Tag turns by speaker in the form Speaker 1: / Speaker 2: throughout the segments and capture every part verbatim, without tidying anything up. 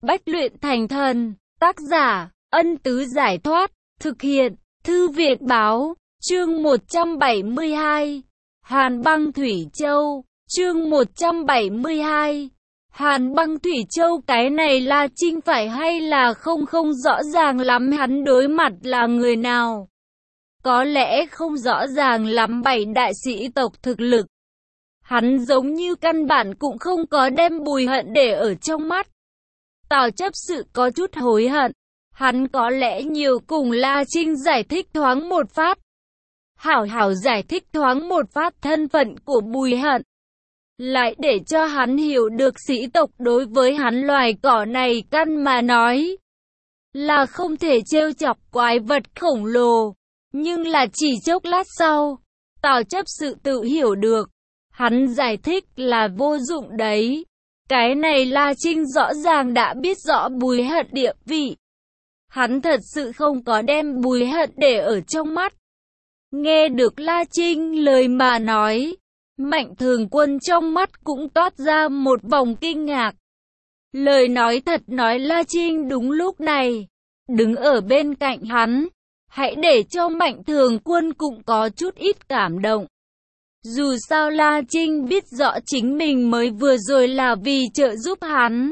Speaker 1: Bách luyện thành thần. Tác giả, Ân Tứ Giải Thoát. Thực hiện, Thư Viện Báo. Chương một trăm bảy mươi hai. Hàn Băng Thủy Châu. Chương một trăm bảy mươi hai. Hàn Băng Thủy Châu, cái này La Trinh phải hay là không không rõ ràng lắm, hắn đối mặt là người nào. Có lẽ không rõ ràng lắm bảy đại sĩ tộc thực lực. Hắn giống như căn bản cũng không có đem Bùi Hận để ở trong mắt. Tào chấp sự có chút hối hận. Hắn có lẽ nhiều cùng La Trinh giải thích thoáng một phát. Hảo hảo giải thích thoáng một phát thân phận của Bùi Hận. Lại để cho hắn hiểu được sĩ tộc đối với hắn loài cỏ này căn mà nói là không thể trêu chọc quái vật khổng lồ. Nhưng là chỉ chốc lát sau, Tào chấp sự tự hiểu được. Hắn giải thích là vô dụng đấy. Cái này La Trinh rõ ràng đã biết rõ Bùi Hận địa vị. Hắn thật sự không có đem Bùi Hận để ở trong mắt. Nghe được La Trinh lời mà nói, Mạnh Thường Quân trong mắt cũng toát ra một vòng kinh ngạc. Lời nói thật nói La Trinh đúng lúc này đứng ở bên cạnh hắn, hãy để cho Mạnh Thường Quân cũng có chút ít cảm động. Dù sao La Trinh biết rõ chính mình mới vừa rồi là vì trợ giúp hắn,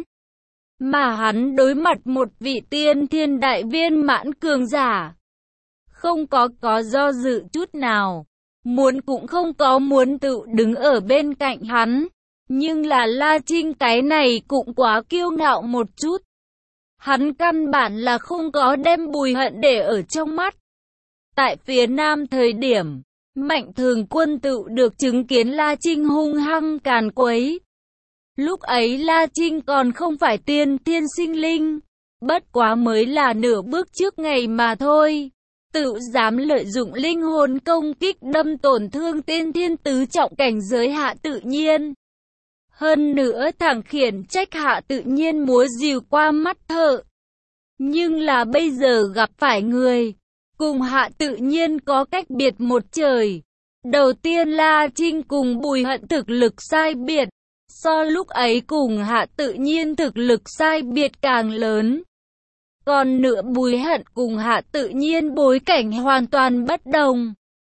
Speaker 1: mà hắn đối mặt một vị tiên thiên đại viên mãn cường giả, không có có do dự chút nào, muốn cũng không có muốn tự đứng ở bên cạnh hắn. Nhưng là La Trinh cái này cũng quá kiêu ngạo một chút. Hắn căn bản là không có đem Bùi Hận để ở trong mắt. Tại phía Nam thời điểm, Mạnh Thường Quân tự được chứng kiến La Trinh hung hăng càn quấy. Lúc ấy La Trinh còn không phải tiên thiên sinh linh, bất quá mới là nửa bước trước ngày mà thôi. Tự dám lợi dụng linh hồn công kích đâm tổn thương tiên thiên tứ trọng cảnh giới Hạ Tự Nhiên. Hơn nữa thẳng khiển trách Hạ Tự Nhiên múa rìu qua mắt thợ. Nhưng là bây giờ gặp phải người cùng Hạ Tự Nhiên có cách biệt một trời. Đầu tiên La Trinh cùng Bùi Hận thực lực sai biệt, so lúc ấy cùng Hạ Tự Nhiên thực lực sai biệt càng lớn. Còn nữa Bùi Hận cùng Hạ Tự Nhiên bối cảnh hoàn toàn bất đồng.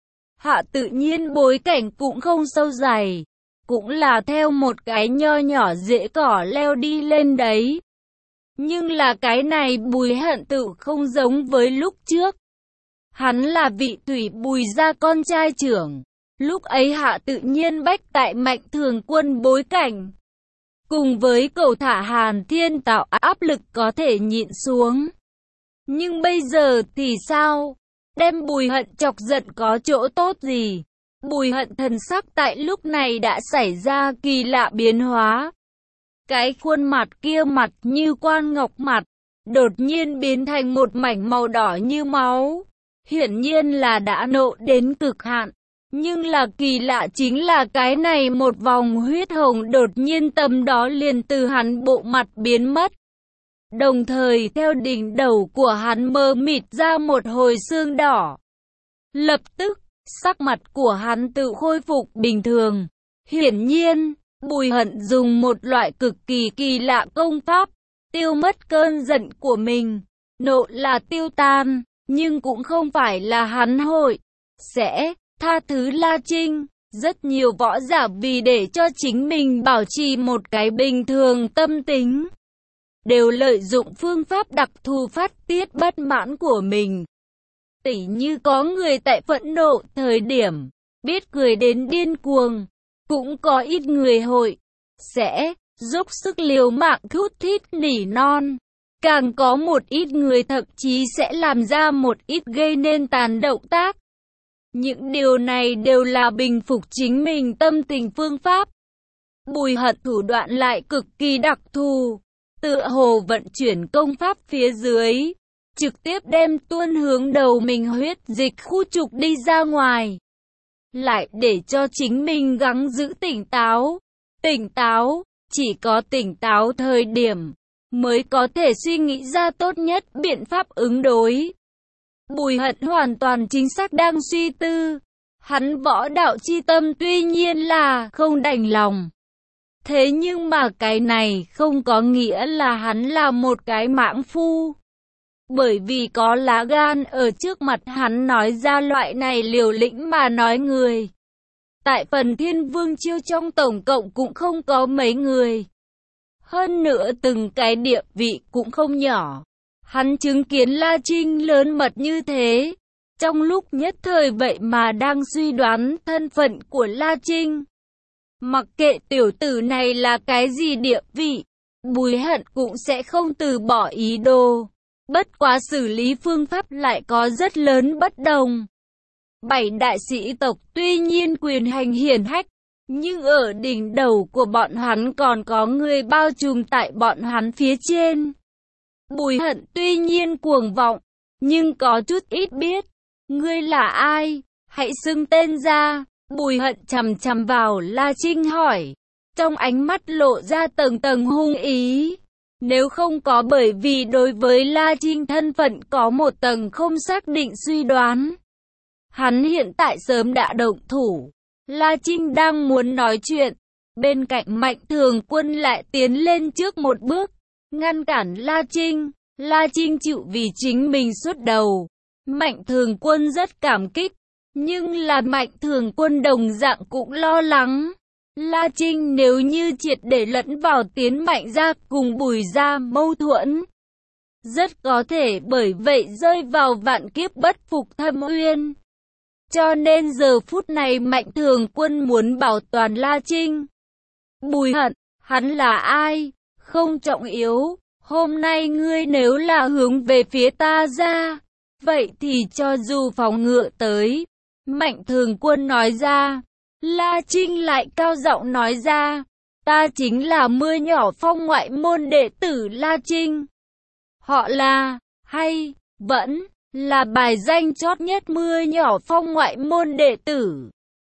Speaker 1: Hạ Tự Nhiên bối cảnh cũng không sâu dày, cũng là theo một cái nho nhỏ rễ cỏ leo đi lên đấy. Nhưng là cái này Bùi Hận tự không giống với lúc trước. Hắn là vị Thủy Bùi gia con trai trưởng. Lúc ấy Hạ Tự Nhiên bách tại Mạnh Thường Quân bối cảnh, cùng với cầu thả Hàn Thiên tạo áp lực có thể nhịn xuống. Nhưng bây giờ thì sao? Đem Bùi Hận chọc giận có chỗ tốt gì? Bùi Hận thần sắc tại lúc này đã xảy ra kỳ lạ biến hóa. Cái khuôn mặt kia mặt như quan ngọc mặt, đột nhiên biến thành một mảnh màu đỏ như máu. Hiển nhiên là đã nộ đến cực hạn. Nhưng là kỳ lạ chính là cái này một vòng huyết hồng đột nhiên tầm đó liền từ hắn bộ mặt biến mất. Đồng thời theo đỉnh đầu của hắn mờ mịt ra một hồi xương đỏ. Lập tức, sắc mặt của hắn tự khôi phục bình thường. Hiển nhiên, Bùi Hận dùng một loại cực kỳ kỳ lạ công pháp, tiêu mất cơn giận của mình. Nộ là tiêu tan, nhưng cũng không phải là hắn hội sẽ tha thứ La Trinh. Rất nhiều võ giả vì để cho chính mình bảo trì một cái bình thường tâm tính, đều lợi dụng phương pháp đặc thù phát tiết bất mãn của mình. Tỉ như có người tại phẫn nộ thời điểm biết cười đến điên cuồng, cũng có ít người hội sẽ dốc sức liều mạng thút thít nỉ non. Càng có một ít người thậm chí sẽ làm ra một ít gây nên tàn động tác. Những điều này đều là bình phục chính mình tâm tình phương pháp. Bùi Hận thủ đoạn lại cực kỳ đặc thù, tựa hồ vận chuyển công pháp phía dưới, trực tiếp đem tuôn hướng đầu mình huyết dịch khu trục đi ra ngoài. Lại để cho chính mình gắng giữ tỉnh táo. Tỉnh táo, chỉ có tỉnh táo thời điểm mới có thể suy nghĩ ra tốt nhất biện pháp ứng đối. Bùi Hận hoàn toàn chính xác đang suy tư. Hắn võ đạo chi tâm tuy nhiên là không đành lòng, Thế nhưng mà cái này không có nghĩa là hắn là một cái mãng phu. Bởi vì có lá gan ở trước mặt hắn nói ra loại này liều lĩnh mà nói người. Tại phần Thiên Vương Chiêu trong tổng cộng cũng không có mấy người. Hơn nữa từng cái địa vị cũng không nhỏ. Hắn chứng kiến La Trinh lớn mật như thế. Trong lúc nhất thời vậy mà đang suy đoán thân phận của La Trinh. Mặc kệ tiểu tử này là cái gì địa vị, Bùi Hận cũng sẽ không từ bỏ ý đồ. Bất quá xử lý phương pháp lại có rất lớn bất đồng. Bảy đại sĩ tộc tuy nhiên quyền hành hiển hách, nhưng ở đỉnh đầu của bọn hắn còn có người bao trùm tại bọn hắn phía trên. Bùi Hận tuy nhiên cuồng vọng, nhưng có chút ít biết. Ngươi là ai? Hãy xưng tên ra. Bùi Hận chằm chằm vào La Trinh hỏi. Trong ánh mắt lộ ra tầng tầng hung ý. Nếu không có bởi vì đối với La Trinh thân phận có một tầng không xác định suy đoán. Hắn hiện tại sớm đã động thủ. La Trinh đang muốn nói chuyện. Bên cạnh Mạnh Thường Quân lại tiến lên trước một bước. Ngăn cản La Trinh. La Trinh chịu vì chính mình xuất đầu. Mạnh Thường Quân rất cảm kích. Nhưng là Mạnh Thường Quân đồng dạng cũng lo lắng. La Trinh nếu như triệt để lẫn vào tiến Mạnh gia cùng Bùi gia mâu thuẫn, rất có thể bởi vậy rơi vào vạn kiếp bất phục thâm uyên. Cho nên giờ phút này Mạnh Thường Quân muốn bảo toàn La Trinh. Bùi Hận, hắn là ai? Không trọng yếu. Hôm nay ngươi nếu là hướng về phía ta ra, vậy thì cho dù phóng ngựa tới. Mạnh Thường Quân nói ra. La Trinh lại cao giọng nói ra. Ta chính là mưa nhỏ phong ngoại môn đệ tử La Trinh. Họ là, hay, vẫn, là bài danh chót nhất mưa nhỏ phong ngoại môn đệ tử.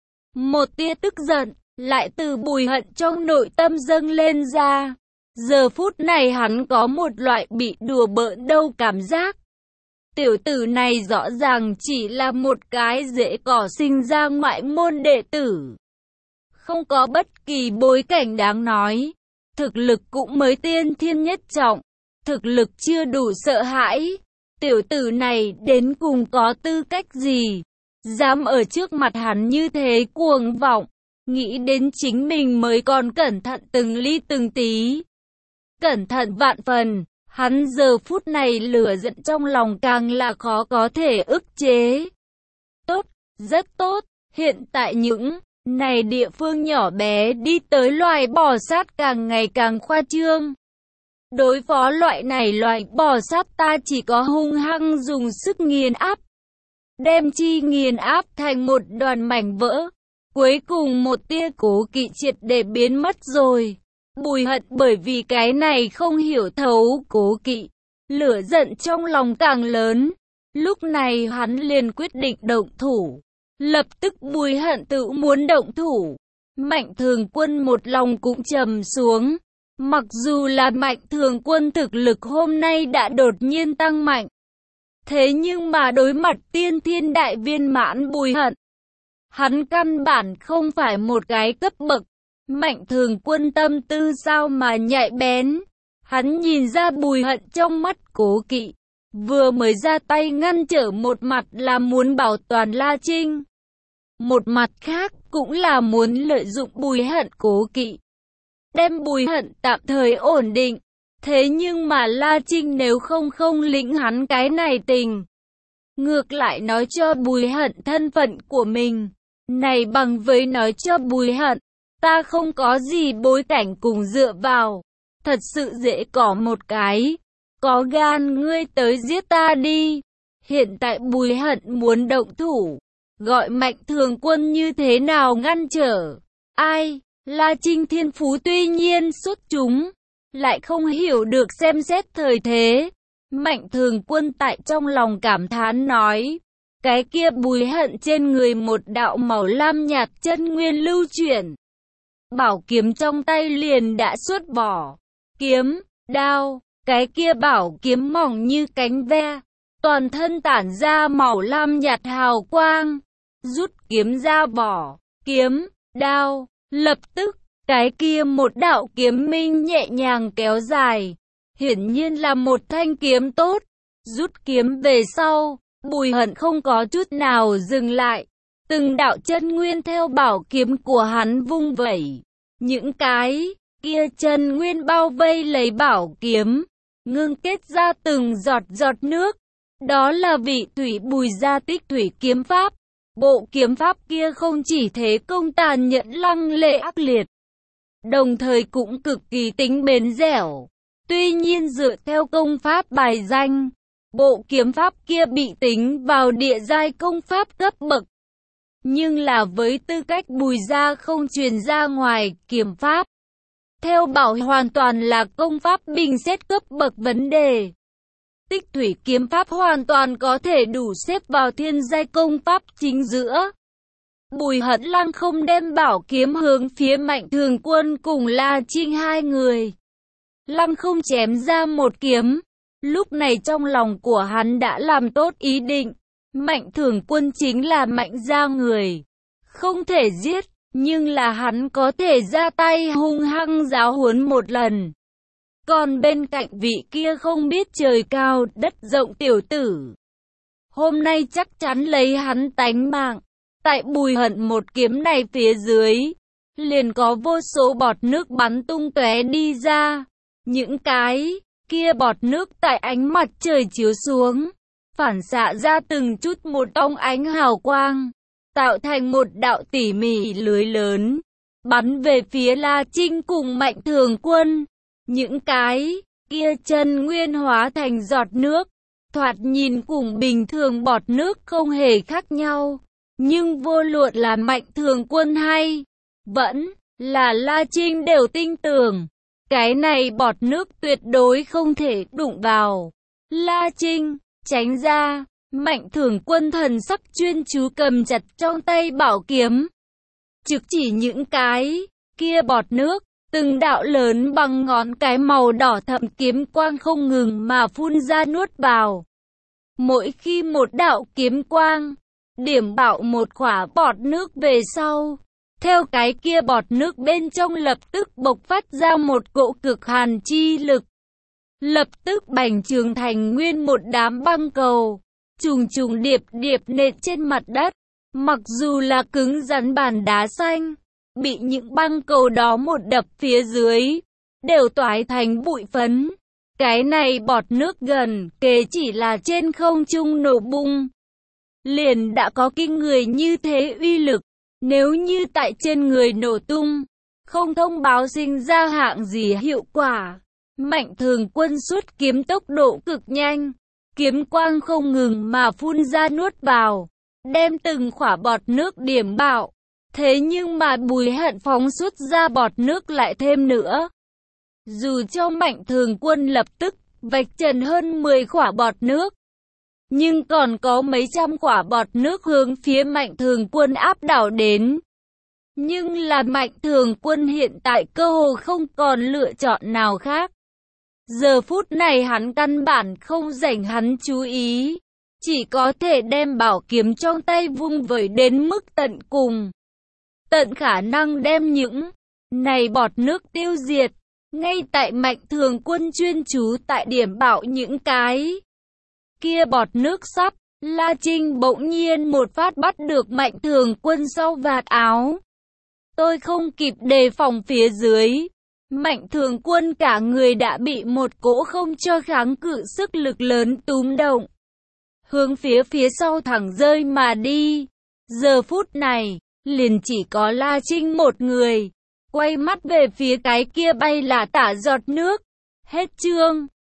Speaker 1: Một tia tức giận, lại từ Bùi Hận trong nội tâm dâng lên ra. Giờ phút này hắn có một loại bị đùa bỡn đâu cảm giác. Tiểu tử này rõ ràng chỉ là một cái rễ cỏ sinh ra ngoại môn đệ tử. Không có bất kỳ bối cảnh đáng nói. Thực lực cũng mới tiên thiên nhất trọng. Thực lực chưa đủ sợ hãi. Tiểu tử này đến cùng có tư cách gì? Dám ở trước mặt hắn như thế cuồng vọng. Nghĩ đến chính mình mới còn cẩn thận từng ly từng tí. Cẩn thận vạn phần. Hắn giờ phút này lửa giận trong lòng càng là khó có thể ức chế. Tốt, rất tốt. Hiện tại những này địa phương nhỏ bé đi tới loài bò sát càng ngày càng khoa trương. Đối phó loại này loài bò sát ta chỉ có hung hăng dùng sức nghiền áp. Đem chi nghiền áp thành một đoàn mảnh vỡ. Cuối cùng một tia cố kỵ triệt để biến mất rồi. Bùi Hận bởi vì cái này không hiểu thấu cố kỵ. Lửa giận trong lòng càng lớn. Lúc này hắn liền quyết định động thủ. Lập tức Bùi Hận tự muốn động thủ. Mạnh Thường Quân một lòng cũng trầm xuống. Mặc dù là Mạnh Thường Quân thực lực hôm nay đã đột nhiên tăng mạnh. Thế nhưng mà đối mặt tiên thiên đại viên mãn Bùi Hận, hắn căn bản không phải một cái cấp bậc. Mạnh Thường Quân tâm tư sao mà nhạy bén. Hắn nhìn ra Bùi Hận trong mắt cố kỵ. Vừa mới ra tay ngăn trở một mặt là muốn bảo toàn La Trinh. Một mặt khác cũng là muốn lợi dụng Bùi Hận cố kỵ. Đem Bùi Hận tạm thời ổn định. Thế nhưng mà La Trinh nếu không không lĩnh hắn cái này tình. Ngược lại nói cho Bùi Hận thân phận của mình. Này bằng với nói cho Bùi Hận. Ta không có gì bối cảnh cùng dựa vào. Thật sự dễ có một cái. Có gan ngươi tới giết ta đi. Hiện tại Bùi Hận muốn động thủ. Gọi Mạnh Thường Quân như thế nào ngăn trở. Ai? La Trinh thiên phú tuy nhiên xuất chúng. Lại không hiểu được xem xét thời thế. Mạnh Thường Quân tại trong lòng cảm thán nói. Cái kia Bùi Hận trên người một đạo màu lam nhạt chân nguyên lưu chuyển. Bảo kiếm trong tay liền đã xuất vỏ. Kiếm, đao, cái kia bảo kiếm mỏng như cánh ve. Toàn thân tản ra màu lam nhạt hào quang. Rút kiếm ra vỏ. Kiếm, đao, lập tức, Cái kia một đạo kiếm minh nhẹ nhàng kéo dài, hiển nhiên là một thanh kiếm tốt. Rút kiếm về sau, Bùi Hận không có chút nào dừng lại. Từng đạo chân nguyên theo bảo kiếm của hắn vung vẩy. Những cái kia chân nguyên bao vây lấy bảo kiếm, ngưng kết ra từng giọt giọt nước. Đó là vị thủy Bùi gia tích thủy kiếm pháp. Bộ kiếm pháp kia không chỉ thế công tàn nhẫn lăng lệ ác liệt, đồng thời cũng cực kỳ tính bền dẻo. Tuy nhiên dựa theo công pháp bài danh, bộ kiếm pháp kia bị tính vào địa giai công pháp cấp bậc. Nhưng là với tư cách Bùi gia không truyền ra ngoài kiếm pháp, theo bảo hoàn toàn là công pháp bình xét cấp bậc vấn đề. Tích thủy kiếm pháp hoàn toàn có thể đủ xếp vào thiên giai công pháp chính giữa. Bùi Hận Lăng không đem bảo kiếm hướng phía Mạnh Thường Quân cùng La Trinh hai người. Lăng không chém ra một kiếm. Lúc này trong lòng của hắn đã làm tốt ý định. Mạnh Thường Quân chính là Mạnh gia người, không thể giết, nhưng là hắn có thể ra tay hung hăng giáo huấn một lần. Còn bên cạnh vị kia không biết trời cao đất rộng tiểu tử, hôm nay chắc chắn lấy hắn tánh mạng. Tại Bùi Hận một kiếm này phía dưới, liền có vô số bọt nước bắn tung tóe đi ra. Những cái kia bọt nước tại ánh mặt trời chiếu xuống, phản xạ ra từng chút một óng ánh hào quang, tạo thành một đạo tỉ mỉ lưới lớn, bắn về phía La Trinh cùng Mạnh Thường Quân. Những cái kia chân nguyên hóa thành giọt nước, thoạt nhìn cùng bình thường bọt nước không hề khác nhau. Nhưng vô luận là Mạnh Thường Quân hay vẫn là La Trinh đều tin tưởng, cái này bọt nước tuyệt đối không thể đụng vào. La Trinh, tránh ra. Mạnh Thường Quân thần sắc chuyên chú cầm chặt trong tay bảo kiếm, trực chỉ những cái kia bọt nước. Từng đạo lớn bằng ngón cái màu đỏ thẫm kiếm quang không ngừng mà phun ra nuốt vào. Mỗi khi một đạo kiếm quang điểm bạo một khỏa bọt nước về sau, theo cái kia bọt nước bên trong lập tức bộc phát ra một cỗ cực hàn chi lực, lập tức bành trướng thành nguyên một đám băng cầu, trùng trùng điệp điệp nện trên mặt đất. Mặc dù là cứng rắn bàn đá xanh, bị những băng cầu đó một đập phía dưới, đều toái thành bụi phấn. Cái này bọt nước gần kề chỉ là trên không trung nổ bung, liền đã có kinh người như thế uy lực. Nếu như tại trên người nổ tung, không thông báo sinh ra hạng gì hiệu quả. Mạnh Thường Quân xuất kiếm tốc độ cực nhanh, kiếm quang không ngừng mà phun ra nuốt vào, đem từng khỏa bọt nước điểm bạo. Thế nhưng mà Bùi Hận phóng xuất ra bọt nước lại thêm nữa. Dù cho Mạnh Thường Quân lập tức vạch trần hơn mười khỏa bọt nước, nhưng còn có mấy trăm khỏa bọt nước hướng phía Mạnh Thường Quân áp đảo đến. Nhưng là Mạnh Thường Quân hiện tại cơ hồ không còn lựa chọn nào khác. Giờ phút này hắn căn bản không rảnh hắn chú ý, chỉ có thể đem bảo kiếm trong tay vung vẩy đến mức tận cùng, tận khả năng đem những này bọt nước tiêu diệt. Ngay tại Mạnh Thường Quân chuyên chú tại điểm bạo những cái kia bọt nước sắp, La Trinh bỗng nhiên một phát bắt được Mạnh Thường Quân sau vạt áo. Tôi không kịp đề phòng phía dưới, Mạnh Thường Quân cả người đã bị một cỗ không cho kháng cự sức lực lớn túm động, hướng phía phía sau thẳng rơi mà đi. Giờ phút này, liền chỉ có La Trinh một người, quay mắt về phía cái kia bay là tả giọt nước. Hết chương.